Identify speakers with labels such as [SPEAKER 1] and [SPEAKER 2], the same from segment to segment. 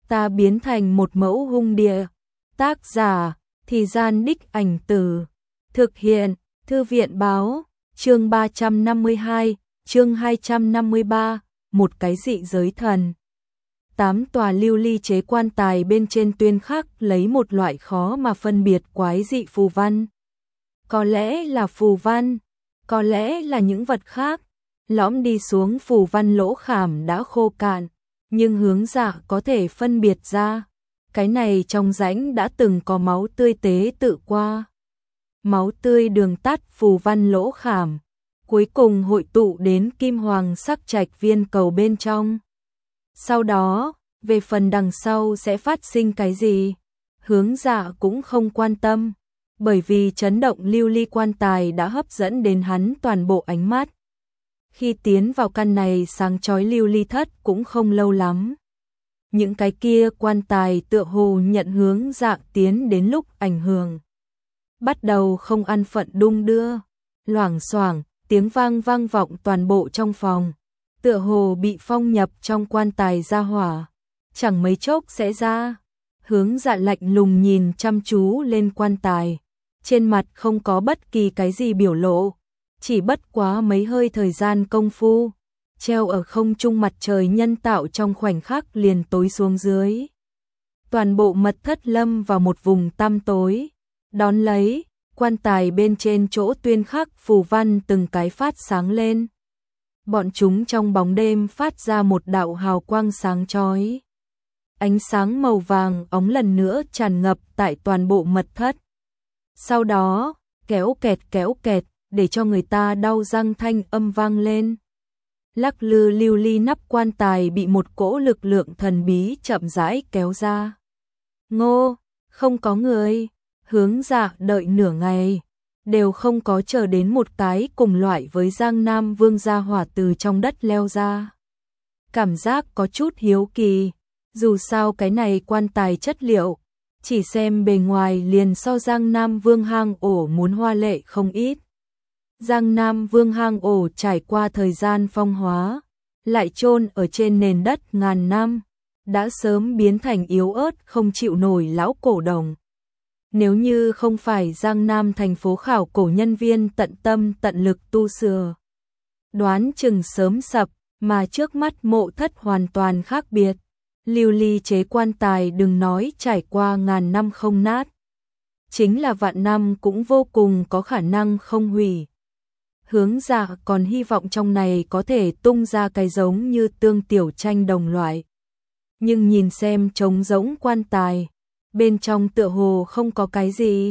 [SPEAKER 1] ta biến thành một mẫu hung địa. Tác giả, Thì Gian Đích Ảnh Từ. Thực hiện, Thư viện báo, chương 352, chương 253, một cái dị giới thần. 8 tòa lưu ly chế quan tài bên trên tuyên khắc lấy một loại khó mà phân biệt quái dị phù văn. Có lẽ là phù văn, có lẽ là những vật khác. Lõm đi xuống phù văn lỗ khảm đã khô cạn, nhưng Hướng Dạ có thể phân biệt ra. Cái này trong rãnh đã từng có máu tươi tế tự qua. Máu tươi đường tắt phù văn lỗ khảm, cuối cùng hội tụ đến kim hoàng sắc trạch viên cầu bên trong. Sau đó, về phần đằng sau sẽ phát sinh cái gì, Hướng Dạ cũng không quan tâm, bởi vì chấn động lưu ly quan tài đã hấp dẫn đến hắn toàn bộ ánh mắt. Khi tiến vào căn này sáng chói lưu ly thất cũng không lâu lắm. Những cái kia quan tài tựa hồ nhận Hướng Dạ tiến đến lúc ảnh hưởng. Bắt đầu không an phận đung đưa, loảng xoảng, tiếng vang vang vọng toàn bộ trong phòng. Tựa hồ bị phong nhập trong quan tài ra hỏa, chẳng mấy chốc sẽ ra. Hướng Dạ lạnh lùng nhìn chăm chú lên quan tài, trên mặt không có bất kỳ cái gì biểu lộ, chỉ bất quá mấy hơi thời gian công phu, treo ở không trung mặt trời nhân tạo trong khoảnh khắc liền tối xuống dưới. Toàn bộ mật thất lâm vào một vùng tăm tối, đón lấy, quan tài bên trên chỗ tuyên khắc phù văn từng cái phát sáng lên. Bọn chúng trong bóng đêm phát ra một đạo hào quang sáng chói. Ánh sáng màu vàng óng lần nữa tràn ngập tại toàn bộ mật thất. Sau đó, kéo kẹt, để cho người ta đau răng thanh âm vang lên. Lắc lư lưu ly nắp quan tài bị một cỗ lực lượng thần bí chậm rãi kéo ra. Ngô, không có người. Hướng Dạ đợi nửa ngày, đều không có chờ đến một cái cùng loại với Giang Nam Vương gia hỏa từ trong đất leo ra. Cảm giác có chút hiếu kỳ, dù sao cái này quan tài chất liệu, chỉ xem bề ngoài liền so Giang Nam Vương hang ổ muốn hoa lệ không ít. Giang Nam Vương hang ổ trải qua thời gian phong hóa, lại chôn ở trên nền đất ngàn năm, đã sớm biến thành yếu ớt không chịu nổi lão cổ đồng. Nếu như không phải Giang Nam thành phố khảo cổ nhân viên tận tâm tận lực tu sửa, đoán chừng sớm sập, mà trước mắt mộ thất hoàn toàn khác biệt. Lưu ly chế quan tài đừng nói trải qua ngàn năm không nát, chính là vạn năm cũng vô cùng có khả năng không hủy. Hướng Dạ còn hy vọng trong này có thể tung ra cái giống như Tương Tiểu Tranh đồng loại. Nhưng nhìn xem trống rỗng quan tài, bên trong tựa hồ không có cái gì.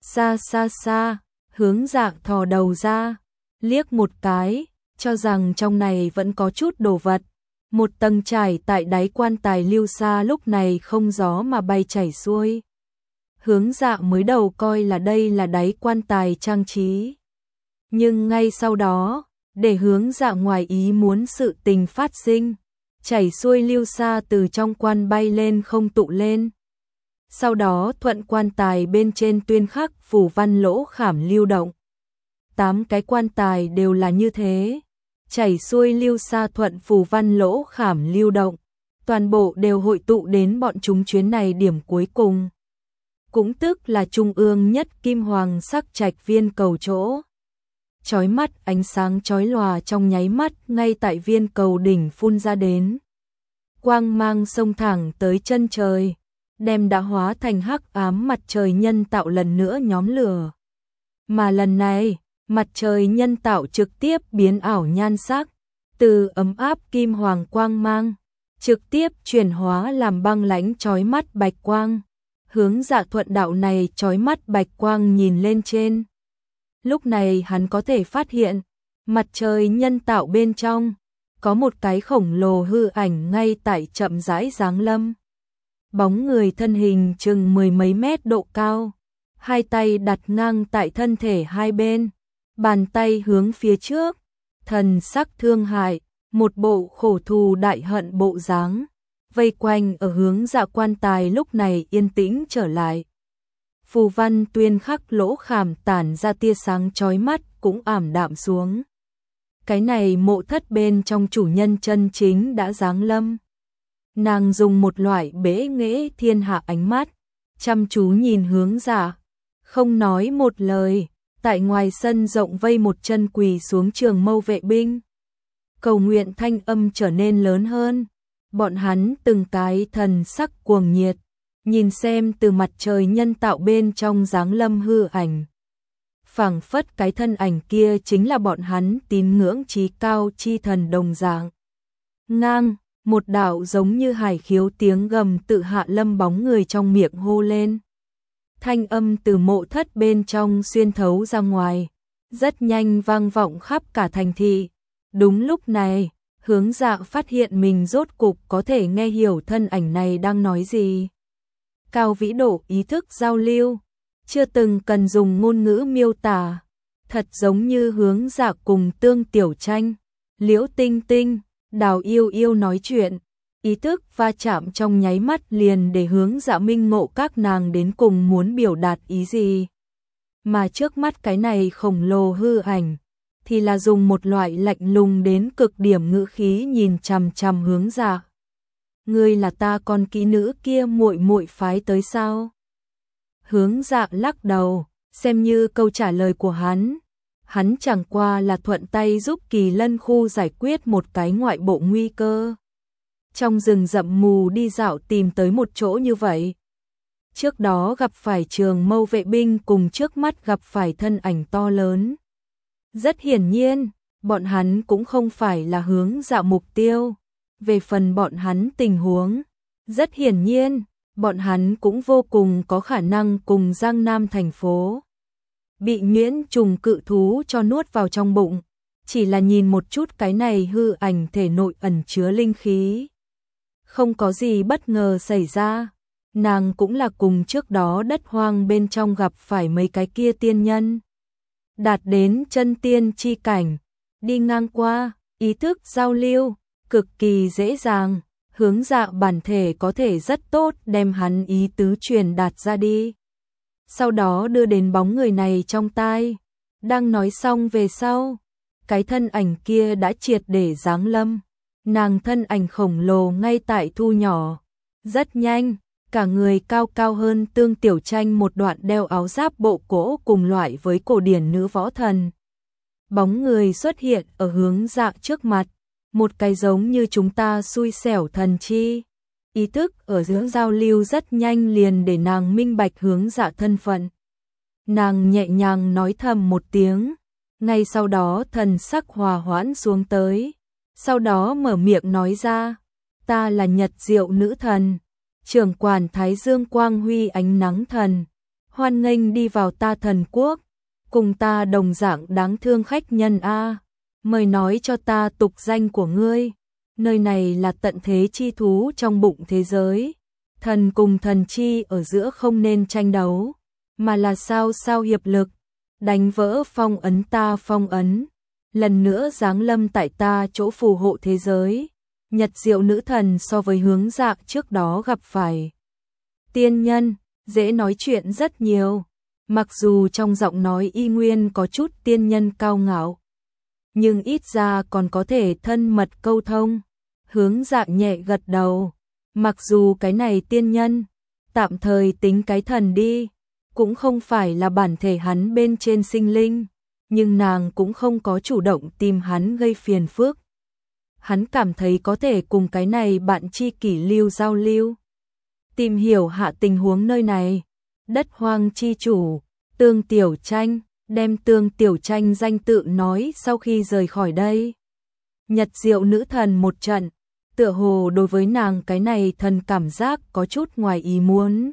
[SPEAKER 1] Xa, Hướng Dạ thò đầu ra, liếc một cái, cho rằng trong này vẫn có chút đồ vật. Một tầng trải tại đáy quan tài lưu xa lúc này không gió mà bay chảy xuôi. Hướng Dạ mới đầu coi là đây là đáy quan tài trang trí. Nhưng ngay sau đó, để Hướng Dạ ngoài ý muốn sự tình phát sinh, chảy xuôi lưu xa từ trong quan bay lên không tụ lên. Sau đó thuận quan tài bên trên tuyên khắc phù văn lỗ khảm lưu động. 8 cái quan tài đều là như thế, chảy xuôi lưu xa thuận phù văn lỗ khảm lưu động, toàn bộ đều hội tụ đến bọn chúng chuyến này điểm cuối cùng. Cũng tức là trung ương nhất kim hoàng sắc trạch viên cầu chỗ. Chói mắt ánh sáng chói lòa trong nháy mắt ngay tại viên cầu đỉnh phun ra đến. Quang mang xông thẳng tới chân trời, đem đã hóa thành hắc ám mặt trời nhân tạo lần nữa nhóm lửa. Mà lần này, mặt trời nhân tạo trực tiếp biến ảo nhan sắc, từ ấm áp kim hoàng quang mang, trực tiếp chuyển hóa làm băng lãnh chói mắt bạch quang. Hướng Dạ thuận đạo này chói mắt bạch quang nhìn lên trên. Lúc này hắn có thể phát hiện, mặt trời nhân tạo bên trong, có một cái khổng lồ hư ảnh ngay tại chậm rãi giáng lâm. Bóng người thân hình chừng 10 mấy mét độ cao, hai tay đặt ngang tại thân thể hai bên, bàn tay hướng phía trước, thần sắc thương hại, một bộ khổ thù đại hận bộ dáng, vây quanh ở Hướng Dạ quan tài lúc này yên tĩnh trở lại. Phù văn tuyên khắc lỗ khảm tản ra tia sáng chói mắt cũng ảm đạm xuống. Cái này mộ thất bên trong chủ nhân chân chính đã giáng lâm. Nàng dùng một loại bẽ nghệ thiên hạ ánh mắt, chăm chú nhìn Hướng Dạ, không nói một lời, tại ngoài sân rộng vây một chân quỳ xuống Trường Mâu vệ binh. Cầu nguyện thanh âm trở nên lớn hơn, bọn hắn từng cái thần sắc cuồng nhiệt, nhìn xem từ mặt trời nhân tạo bên trong dáng lâm hư ảnh. Phảng phất cái thân ảnh kia chính là bọn hắn tín ngưỡng chí cao chi thần đồng dạng. Ngang, một đạo giống như hải khiếu tiếng gầm tự hạ lâm bóng người trong miệng hô lên. Thanh âm từ mộ thất bên trong xuyên thấu ra ngoài, rất nhanh vang vọng khắp cả thành thị. Đúng lúc này, Hướng Dạ phát hiện mình rốt cục có thể nghe hiểu thân ảnh này đang nói gì. Cao vĩ độ ý thức giao lưu, chưa từng cần dùng ngôn ngữ miêu tả, thật giống như Hướng Dạ cùng Tương Tiểu Tranh, Liễu Tinh Tinh, Đào Yêu Yêu nói chuyện, ý thức va chạm trong nháy mắt liền để Hướng Dạ minh ngộ các nàng đến cùng muốn biểu đạt ý gì. Mà trước mắt cái này khổng lồ hư ảnh, thì là dùng một loại lạnh lùng đến cực điểm ngữ khí nhìn chằm chằm Hướng Dạ. Ngươi là ta con kỹ nữ kia muội muội phái tới sao? Hướng Dạ lắc đầu, xem như câu trả lời của hắn chẳng qua là thuận tay giúp Kỳ Lân khu giải quyết một cái ngoại bộ nguy cơ. Trong rừng rậm mù đi dạo tìm tới một chỗ như vậy. Trước đó gặp phải Trường Mâu vệ binh cùng trước mắt gặp phải thân ảnh to lớn. Rất hiển nhiên, bọn hắn cũng không phải là Hướng Dạ mục tiêu. Về phần bọn hắn tình huống, rất hiển nhiên, bọn hắn cũng vô cùng có khả năng cùng Giang Nam thành phố bị nhuyễn trùng cự thú cho nuốt vào trong bụng, chỉ là nhìn một chút cái này hư ảnh thể nội ẩn chứa linh khí. Không có gì bất ngờ xảy ra, nàng cũng là cùng trước đó đất hoang bên trong gặp phải mấy cái kia tiên nhân. Đạt đến chân tiên chi cảnh, đi ngang qua, ý thức giao lưu, cực kỳ dễ dàng, Hướng Dạ bản thể có thể rất tốt đem hắn ý tứ truyền đạt ra đi. Sau đó đưa đến bóng người này trong tai. Đang nói xong về sau, cái thân ảnh kia đã triệt để giáng lâm. Nàng thân ảnh khổng lồ ngay tại thu nhỏ. Rất nhanh, cả người cao cao hơn Tương Tiểu Tranh một đoạn đeo áo giáp bộ cổ cùng loại với cổ điển nữ võ thần. Bóng người xuất hiện ở Hướng Dạ trước mặt. Một cái giống như chúng ta xui xẻo thần chi. Ý thức ở giữa giao lưu rất nhanh liền để nàng minh bạch Hướng Dạ thân phận. Nàng nhẹ nhàng nói thầm một tiếng, ngay sau đó thần sắc hòa hoãn xuống tới. Sau đó mở miệng nói ra, ta là Nhật Diệu nữ thần, trưởng quản Thái Dương Quang Huy ánh nắng thần, hoan nghênh đi vào ta thần quốc, cùng ta đồng dạng đáng thương khách nhân a. Mời nói cho ta tục danh của ngươi. Nơi này là tận thế chi thú trong bụng thế giới. Thần cùng thần chi ở giữa không nên tranh đấu, mà là sao sao hiệp lực, đánh vỡ phong ấn ta phong ấn, lần nữa giáng lâm tại ta chỗ phù hộ thế giới. Nhật Diệu nữ thần so với Hướng Dạ trước đó gặp phải tiên nhân, dễ nói chuyện rất nhiều. Mặc dù trong giọng nói y nguyên có chút tiên nhân cao ngạo, nhưng ít ra còn có thể thân mật câu thông. Hướng Dạ nhẹ gật đầu, mặc dù cái này tiên nhân, tạm thời tính cái thần đi, cũng không phải là bản thể hắn bên trên sinh linh, nhưng nàng cũng không có chủ động tìm hắn gây phiền phức. Hắn cảm thấy có thể cùng cái này bạn chi kỷ lưu giao lưu, tìm hiểu hạ tình huống nơi này. Đất hoang chi chủ, Tương Tiểu Tranh, đem Tương Tiểu Tranh danh tự nói sau khi rời khỏi đây. Nhật Diệu nữ thần một trận, tựa hồ đối với nàng cái này thần cảm giác có chút ngoài ý muốn.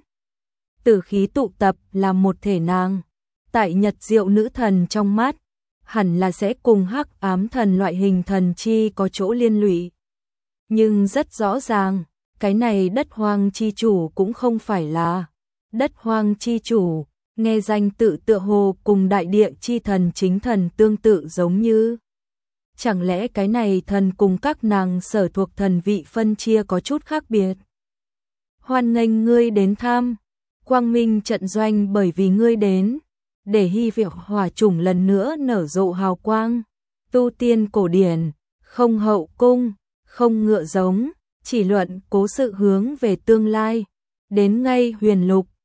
[SPEAKER 1] Tử khí tụ tập là một thể nàng, tại Nhật Diệu nữ thần trong mắt, hẳn là sẽ cùng hắc ám thần loại hình thần chi có chỗ liên lụy. Nhưng rất rõ ràng, cái này đất hoang chi chủ cũng không phải là đất hoang chi chủ, nghe danh tự tựa hồ cùng đại địa chi thần chính thần tương tự giống như. Chẳng lẽ cái này thần cùng các nàng sở thuộc thần vị phân chia có chút khác biệt? Hoan nghênh ngươi đến thăm, quang minh trận doanh bởi vì ngươi đến, để hy vọng hỏa chủng lần nữa nở rộ hào quang. Tu tiên cổ điển, không hậu cung, không ngựa giống, chỉ luận cố sự hướng về tương lai. Đến ngay huyền lục,